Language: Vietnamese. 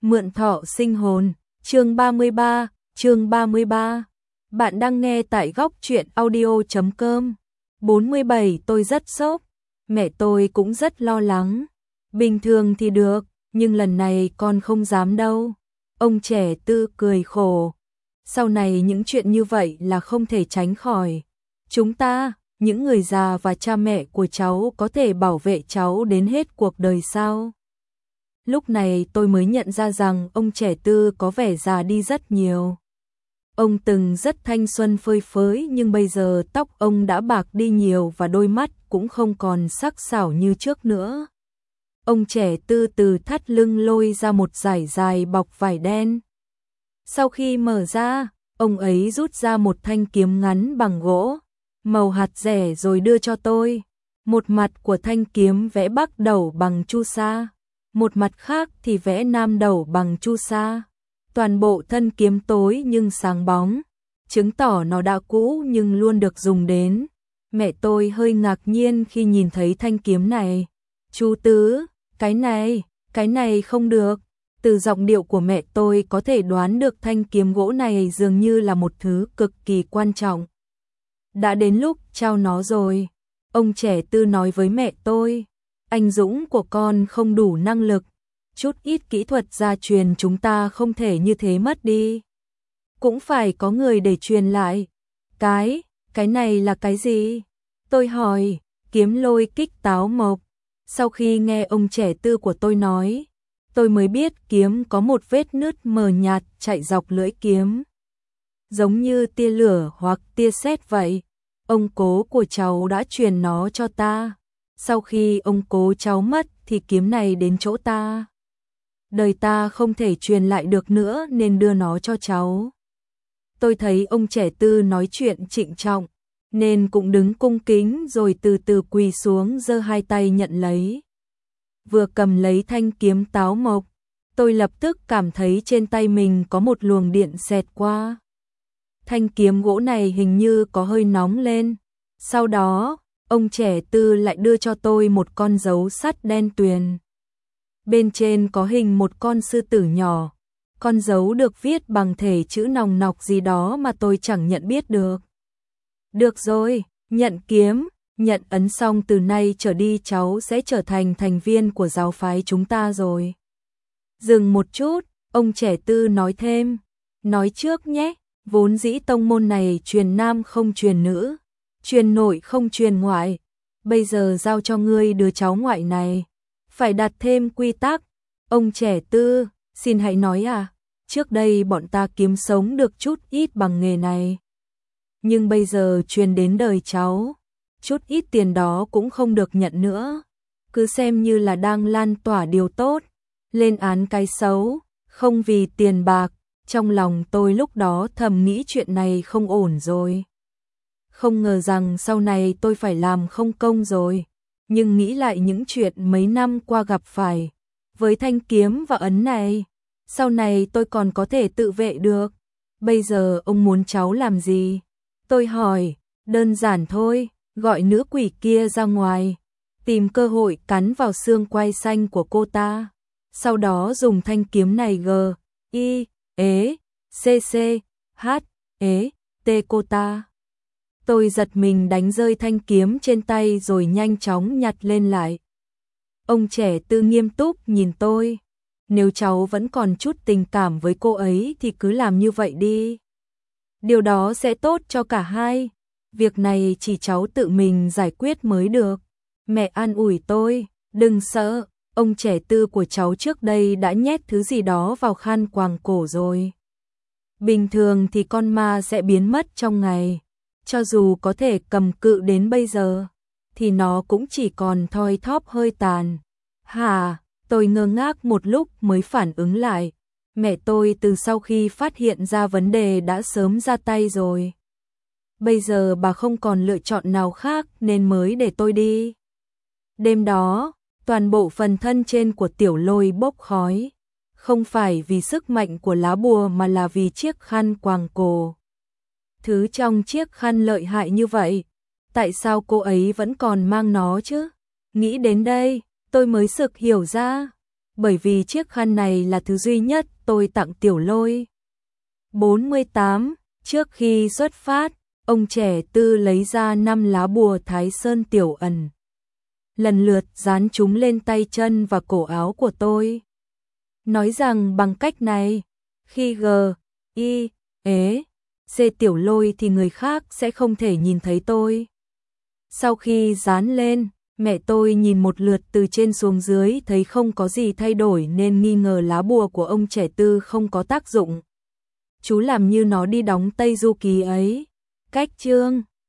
Mượn thọ sinh hồn, chương 33. Bạn đang nghe tại góc truyện audio.com. 47 tôi rất sốc, mẹ tôi cũng rất lo lắng. Bình thường thì được, nhưng lần này con không dám đâu. Ông trẻ Tư cười khổ. Sau này những chuyện như vậy là không thể tránh khỏi. Chúng ta, những người già và cha mẹ của cháu có thể bảo vệ cháu đến hết cuộc đời sao? Lúc này tôi mới nhận ra rằng ông trẻ Tư có vẻ già đi rất nhiều. Ông từng rất thanh xuân phơi phới nhưng bây giờ tóc ông đã bạc đi nhiều và đôi mắt cũng không còn sắc sảo như trước nữa. Ông trẻ Tư từ thắt lưng lôi ra một dải dài bọc vải đen. Sau khi mở ra, ông ấy rút ra một thanh kiếm ngắn bằng gỗ, màu hạt rẻ rồi đưa cho tôi. Một mặt của thanh kiếm vẽ bắc đẩu bằng chu sa, một mặt khác thì vẽ nam đẩu bằng chu sa. Toàn bộ thân kiếm tối nhưng sáng bóng, chứng tỏ nó đã cũ nhưng luôn được dùng đến. Mẹ tôi hơi ngạc nhiên khi nhìn thấy thanh kiếm này. Chú Tứ, cái này không được. Từ giọng điệu của mẹ tôi có thể đoán được thanh kiếm gỗ này dường như là một thứ cực kỳ quan trọng. Đã đến lúc trao nó rồi, ông trẻ Tư nói với mẹ tôi. Anh Dũng của con không đủ năng lực, chút ít kỹ thuật gia truyền chúng ta không thể như thế mất đi. Cũng phải có người để truyền lại. Cái này là cái gì? Tôi hỏi. Kiếm lôi kích táo mộc. Sau khi nghe ông trẻ Tư của tôi nói, tôi mới biết kiếm có một vết nứt mờ nhạt chạy dọc lưỡi kiếm, giống như tia lửa hoặc tia sét vậy. Ông cố của cháu đã truyền nó cho ta. Sau khi ông cố cháu mất thì kiếm này đến chỗ ta. Đời ta không thể truyền lại được nữa nên đưa nó cho cháu. Tôi thấy ông trẻ Tư nói chuyện trịnh trọng, nên cũng đứng cung kính rồi từ từ quỳ xuống giơ hai tay nhận lấy. Vừa cầm lấy thanh kiếm táo mộc, tôi lập tức cảm thấy trên tay mình có một luồng điện xẹt qua. Thanh kiếm gỗ này hình như có hơi nóng lên. Sau đó, ông trẻ Tư lại đưa cho tôi một con dấu sắt đen tuyền. Bên trên có hình một con sư tử nhỏ. Con dấu được viết bằng thể chữ nòng nọc gì đó mà tôi chẳng nhận biết được. Được rồi, nhận kiếm, nhận ấn xong từ nay trở đi cháu sẽ trở thành thành viên của giáo phái chúng ta rồi. Dừng một chút, ông trẻ Tư nói thêm. Nói trước nhé, vốn dĩ tông môn này truyền nam không truyền nữ, truyền nội không truyền ngoại. Bây giờ giao cho ngươi đứa cháu ngoại này, phải đặt thêm quy tắc. Ông trẻ Tư, xin hãy nói trước đây bọn ta kiếm sống được chút ít bằng nghề này. Nhưng bây giờ truyền đến đời cháu, chút ít tiền đó cũng không được nhận nữa. Cứ xem như là đang lan tỏa điều tốt, lên án cái xấu, không vì tiền bạc. Trong lòng tôi lúc đó thầm nghĩ chuyện này không ổn rồi. Không ngờ rằng sau này tôi phải làm không công rồi. Nhưng nghĩ lại những chuyện mấy năm qua gặp phải, với thanh kiếm và ấn này, sau này tôi còn có thể tự vệ được. Bây giờ ông muốn cháu làm gì? Tôi hỏi. Đơn giản thôi, gọi nữ quỷ kia ra ngoài, tìm cơ hội cắn vào xương quai xanh của cô ta. Sau đó dùng thanh kiếm này T cô ta. Tôi giật mình đánh rơi thanh kiếm trên tay rồi nhanh chóng nhặt lên lại. Ông trẻ Tư nghiêm túc nhìn tôi. Nếu cháu vẫn còn chút tình cảm với cô ấy thì cứ làm như vậy đi. Điều đó sẽ tốt cho cả hai. Việc này chỉ cháu tự mình giải quyết mới được. Mẹ an ủi tôi, đừng sợ, ông trẻ Tư của cháu trước đây đã nhét thứ gì đó vào khăn quàng cổ rồi. Bình thường thì con ma sẽ biến mất trong ngày. Cho dù có thể cầm cự đến bây giờ, thì nó cũng chỉ còn thoi thóp hơi tàn. Hả? Tôi ngơ ngác một lúc mới phản ứng lại. Mẹ tôi từ sau khi phát hiện ra vấn đề đã sớm ra tay rồi. Bây giờ bà không còn lựa chọn nào khác nên mới để tôi đi. Đêm đó, toàn bộ phần thân trên của Tiểu Lôi bốc khói. Không phải vì sức mạnh của lá bùa mà là vì chiếc khăn quàng cổ. Thứ trong chiếc khăn lợi hại như vậy, tại sao cô ấy vẫn còn mang nó chứ? Nghĩ đến đây, tôi mới sực hiểu ra. bởi vì chiếc khăn này là thứ duy nhất tôi tặng Tiểu Lôi. 48. Trước khi xuất phát, ông trẻ Tư lấy ra 5 lá bùa Thái Sơn Tiểu Ẩn. Lần lượt dán chúng lên tay chân và cổ áo của tôi. Nói rằng bằng cách này, khi C Tiểu Lôi thì người khác sẽ không thể nhìn thấy tôi. Sau khi dán lên, mẹ tôi nhìn một lượt từ trên xuống dưới thấy không có gì thay đổi nên nghi ngờ lá bùa của ông trẻ Tư không có tác dụng. Chú làm như nó đi đóng Tây Du Ký ấy. Cách chương